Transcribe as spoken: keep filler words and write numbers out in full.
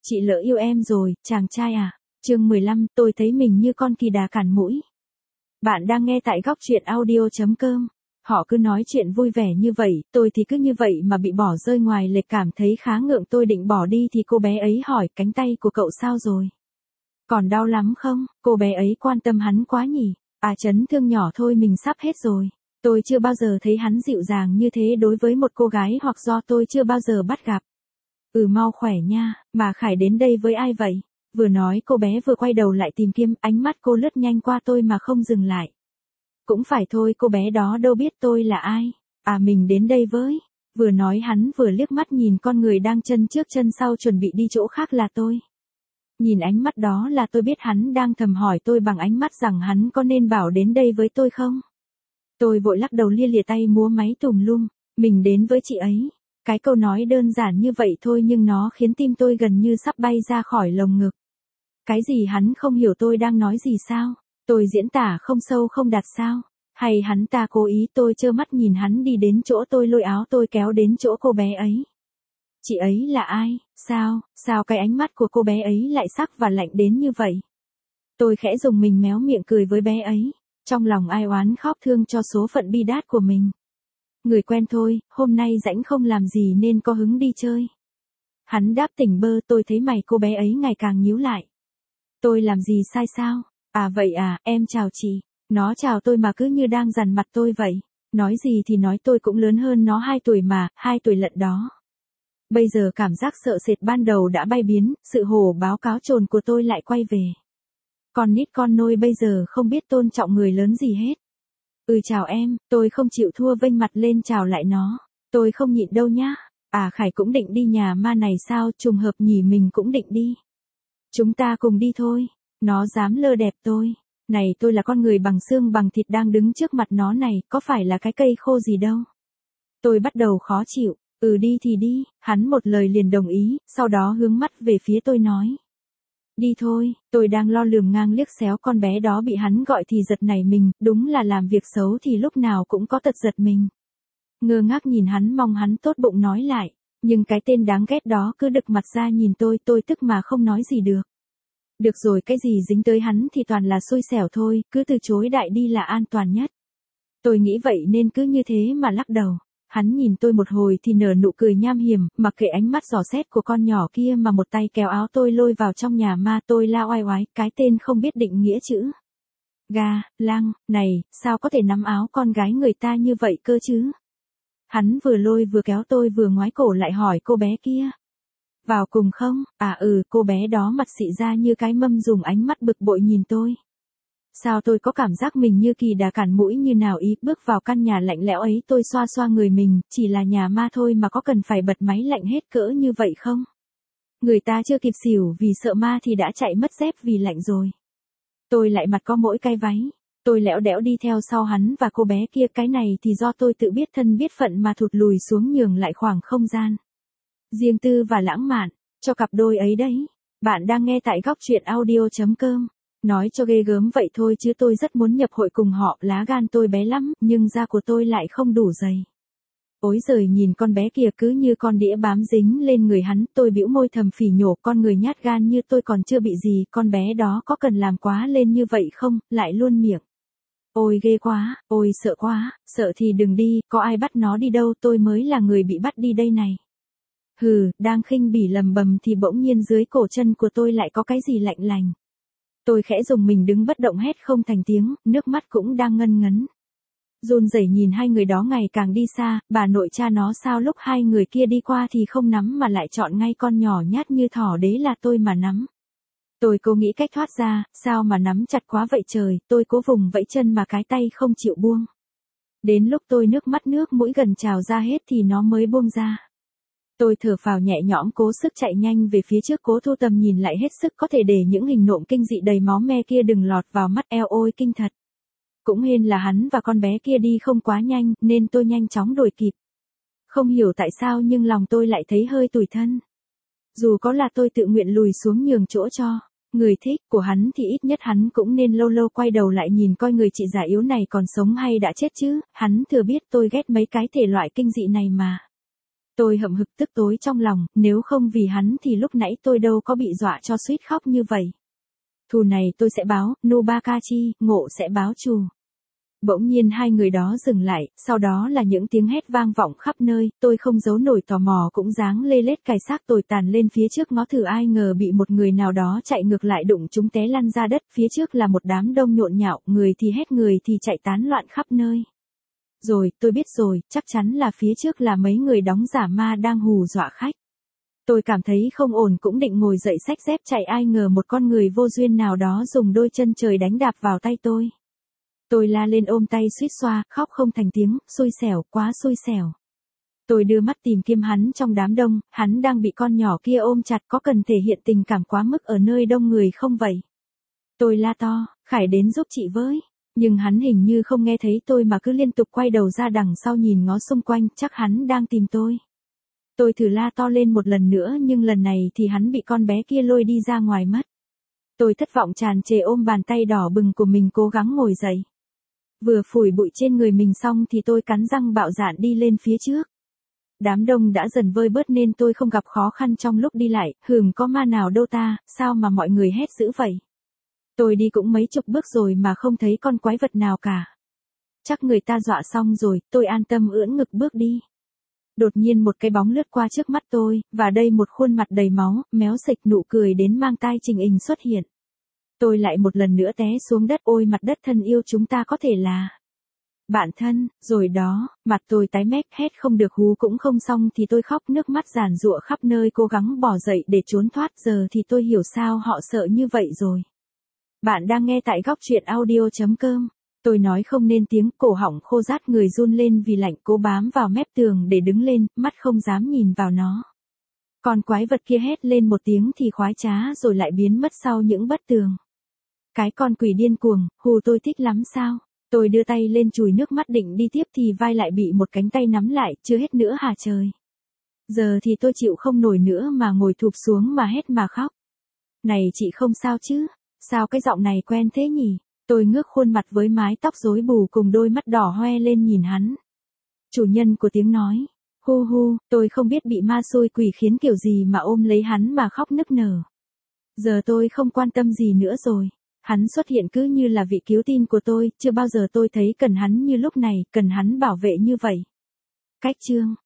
Chị lỡ yêu em rồi, chàng trai à. Chương mười lăm, tôi thấy mình như con kỳ đà cản mũi. Bạn đang nghe tại góc truyện audio.com. Họ cứ nói chuyện vui vẻ như vậy, tôi thì cứ như vậy mà bị bỏ rơi ngoài lệch, cảm thấy khá ngượng. Tôi định bỏ đi thì cô bé ấy hỏi, cánh tay của cậu sao rồi? Còn đau lắm không? Cô bé ấy quan tâm hắn quá nhỉ? À, chấn thương nhỏ thôi, mình sắp hết rồi. Tôi chưa bao giờ thấy hắn dịu dàng như thế đối với một cô gái, hoặc do tôi chưa bao giờ bắt gặp. Ừ, mau khỏe nha, mà Khải đến đây với ai vậy? Vừa nói cô bé vừa quay đầu lại tìm kiếm, ánh mắt cô lướt nhanh qua tôi mà không dừng lại. Cũng phải thôi, cô bé đó đâu biết tôi là ai. À, mình đến đây với. Vừa nói hắn vừa liếc mắt nhìn con người đang chân trước chân sau chuẩn bị đi chỗ khác là tôi. Nhìn ánh mắt đó là tôi biết hắn đang thầm hỏi tôi bằng ánh mắt rằng hắn có nên bảo đến đây với tôi không? Tôi vội lắc đầu lia lịa tay múa máy tùm lum, mình đến với chị ấy. Cái câu nói đơn giản như vậy thôi nhưng nó khiến tim tôi gần như sắp bay ra khỏi lồng ngực. Cái gì, hắn không hiểu tôi đang nói gì sao? Tôi diễn tả không sâu không đạt sao? Hay hắn ta cố ý? Tôi trơ mắt nhìn hắn đi đến chỗ tôi, lôi áo tôi kéo đến chỗ cô bé ấy. Chị ấy là ai? Sao, sao cái ánh mắt của cô bé ấy lại sắc và lạnh đến như vậy? Tôi khẽ dùng mình méo miệng cười với bé ấy, trong lòng ai oán khóc thương cho số phận bi đát của mình. Người quen thôi, hôm nay rảnh không làm gì nên có hứng đi chơi. Hắn đáp tỉnh bơ. Tôi thấy mày cô bé ấy ngày càng nhíu lại. Tôi làm gì sai sao? À vậy à, em chào chị. Nó chào tôi mà cứ như đang dằn mặt tôi vậy. Nói gì thì nói, tôi cũng lớn hơn nó hai tuổi mà, hai tuổi lận đó. Bây giờ cảm giác sợ sệt ban đầu đã bay biến, sự hổ báo cáo trồn của tôi lại quay về. Con nít con nôi bây giờ không biết tôn trọng người lớn gì hết. Ừ, chào em. Tôi không chịu thua, vênh mặt lên chào lại nó. Tôi không nhịn đâu nhá. À, Khải cũng định đi nhà ma này sao? Trùng hợp nhỉ, mình cũng định đi. Chúng ta cùng đi thôi. Nó dám lơ đẹp tôi. Này, tôi là con người bằng xương bằng thịt đang đứng trước mặt nó này, có phải là cái cây khô gì đâu. Tôi bắt đầu khó chịu. Ừ, đi thì đi. Hắn một lời liền đồng ý, sau đó hướng mắt về phía tôi nói. Đi thôi. Tôi đang lo lường ngang liếc xéo con bé đó bị hắn gọi thì giật nảy mình, đúng là làm việc xấu thì lúc nào cũng có tật giật mình. Ngơ ngác nhìn hắn, mong hắn tốt bụng nói lại, nhưng cái tên đáng ghét đó cứ đực mặt ra nhìn tôi, tôi tức mà không nói gì được. Được rồi, cái gì dính tới hắn thì toàn là xui xẻo thôi, cứ từ chối đại đi là an toàn nhất. Tôi nghĩ vậy nên cứ như thế mà lắc đầu. Hắn nhìn tôi một hồi thì nở nụ cười nham hiểm, mặc kệ ánh mắt dò xét của con nhỏ kia mà một tay kéo áo tôi lôi vào trong nhà ma. Tôi la oai oái, cái tên không biết định nghĩa chữ ga, lăng, này, sao có thể nắm áo con gái người ta như vậy cơ chứ? Hắn vừa lôi vừa kéo tôi vừa ngoái cổ lại hỏi cô bé kia. Vào cùng không? À ừ, cô bé đó mặt xị ra như cái mâm, dùng ánh mắt bực bội nhìn tôi. Sao tôi có cảm giác mình như kỳ đà cản mũi như nào ý, bước vào căn nhà lạnh lẽo ấy. Tôi xoa xoa người mình, chỉ là nhà ma thôi mà có cần phải bật máy lạnh hết cỡ như vậy không? Người ta chưa kịp xỉu vì sợ ma thì đã chạy mất dép vì lạnh rồi. Tôi lại mặt có mỗi cái váy. Tôi lẽo đẽo đi theo sau hắn và cô bé kia, cái này thì do tôi tự biết thân biết phận mà thụt lùi xuống nhường lại khoảng không gian riêng tư và lãng mạn cho cặp đôi ấy đấy. Bạn đang nghe tại góc truyện audio.com. Nói cho ghê gớm vậy thôi chứ tôi rất muốn nhập hội cùng họ, lá gan tôi bé lắm, nhưng da của tôi lại không đủ dày. Ối giời, nhìn con bé kia cứ như con đĩa bám dính lên người hắn, tôi bĩu môi thầm phỉ nhổ, con người nhát gan như tôi còn chưa bị gì, con bé đó có cần làm quá lên như vậy không, lại luôn miệng. Ôi ghê quá, ôi sợ quá, sợ thì đừng đi, có ai bắt nó đi đâu, tôi mới là người bị bắt đi đây này. Hừ, đang khinh bỉ lầm bầm thì bỗng nhiên dưới cổ chân của tôi lại có cái gì lạnh lành. Tôi khẽ dùng mình đứng bất động, hét không thành tiếng, nước mắt cũng đang ngân ngấn. Run rẩy nhìn hai người đó ngày càng đi xa, bà nội cha nó sao lúc hai người kia đi qua thì không nắm mà lại chọn ngay con nhỏ nhát như thỏ đế là tôi mà nắm. Tôi cố nghĩ cách thoát ra, sao mà nắm chặt quá vậy trời, tôi cố vùng vẫy chân mà cái tay không chịu buông. Đến lúc tôi nước mắt nước mũi gần trào ra hết thì nó mới buông ra. Tôi thở phào nhẹ nhõm, cố sức chạy nhanh về phía trước, cố thu tầm nhìn lại hết sức có thể để những hình nộm kinh dị đầy máu me kia đừng lọt vào mắt. Eo ôi kinh thật. Cũng hên là hắn và con bé kia đi không quá nhanh nên tôi nhanh chóng đuổi kịp. Không hiểu tại sao nhưng lòng tôi lại thấy hơi tủi thân. Dù có là tôi tự nguyện lùi xuống nhường chỗ cho người thích của hắn thì ít nhất hắn cũng nên lâu lâu quay đầu lại nhìn coi người chị già yếu này còn sống hay đã chết chứ. Hắn thừa biết tôi ghét mấy cái thể loại kinh dị này mà. Tôi hậm hực tức tối trong lòng, nếu không vì hắn thì lúc nãy tôi đâu có bị dọa cho suýt khóc như vậy. Thù này tôi sẽ báo, Nobakachi, ngộ sẽ báo trù. Bỗng nhiên hai người đó dừng lại, sau đó là những tiếng hét vang vọng khắp nơi, tôi không giấu nổi tò mò cũng dáng lê lết cài xác tồi tàn lên phía trước ngó thử, ai ngờ bị một người nào đó chạy ngược lại đụng chúng té lăn ra đất, phía trước là một đám đông nhộn nhạo, người thì hét người thì chạy tán loạn khắp nơi. Rồi, tôi biết rồi, chắc chắn là phía trước là mấy người đóng giả ma đang hù dọa khách. Tôi cảm thấy không ổn cũng định ngồi dậy xách dép chạy, ai ngờ một con người vô duyên nào đó dùng đôi chân trời đánh đạp vào tay tôi. Tôi la lên ôm tay suýt xoa, khóc không thành tiếng, xui xẻo, quá xui xẻo. Tôi đưa mắt tìm kiếm hắn trong đám đông, hắn đang bị con nhỏ kia ôm chặt, có cần thể hiện tình cảm quá mức ở nơi đông người không vậy? Tôi la to, Khải đến giúp chị với. Nhưng hắn hình như không nghe thấy tôi mà cứ liên tục quay đầu ra đằng sau nhìn ngó xung quanh, chắc hắn đang tìm tôi. Tôi thử la to lên một lần nữa nhưng lần này thì hắn bị con bé kia lôi đi ra ngoài mất. Tôi thất vọng tràn trề ôm bàn tay đỏ bừng của mình cố gắng ngồi dậy. Vừa phủi bụi trên người mình xong thì tôi cắn răng bạo dạn đi lên phía trước. Đám đông đã dần vơi bớt nên tôi không gặp khó khăn trong lúc đi lại, hừm có ma nào đâu ta, sao mà mọi người hét dữ vậy. Tôi đi cũng mấy chục bước rồi mà không thấy con quái vật nào cả. Chắc người ta dọa xong rồi, tôi an tâm ưỡn ngực bước đi. Đột nhiên một cái bóng lướt qua trước mắt tôi, và đây một khuôn mặt đầy máu, méo xệch nụ cười đến mang tai Trình Ình xuất hiện. Tôi lại một lần nữa té xuống đất, ôi mặt đất thân yêu, chúng ta có thể là bạn thân, rồi đó, mặt tôi tái mét, hét không được hú cũng không xong thì tôi khóc nước mắt giàn giụa khắp nơi cố gắng bỏ dậy để trốn thoát, giờ thì tôi hiểu sao họ sợ như vậy rồi. Bạn đang nghe tại góc truyện audio chấm com. Tôi nói không nên tiếng, cổ họng khô rát, người run lên vì lạnh, cố bám vào mép tường để đứng lên, mắt không dám nhìn vào nó. Còn quái vật kia hét lên một tiếng thì khoái trá rồi lại biến mất sau những bức tường. Cái con quỷ điên cuồng, hù tôi thích lắm sao? Tôi đưa tay lên chùi nước mắt định đi tiếp thì vai lại bị một cánh tay nắm lại, chưa hết nữa hả trời. Giờ thì tôi chịu không nổi nữa mà ngồi thụp xuống mà hét mà khóc. Này chị không sao chứ? Sao cái giọng này quen thế nhỉ? Tôi ngước khuôn mặt với mái tóc rối bù cùng đôi mắt đỏ hoe lên nhìn hắn. Chủ nhân của tiếng nói. Hu hu, tôi không biết bị ma xui quỷ khiến kiểu gì mà ôm lấy hắn mà khóc nức nở. Giờ tôi không quan tâm gì nữa rồi. Hắn xuất hiện cứ như là vị cứu tinh của tôi, chưa bao giờ tôi thấy cần hắn như lúc này, cần hắn bảo vệ như vậy. Cách chương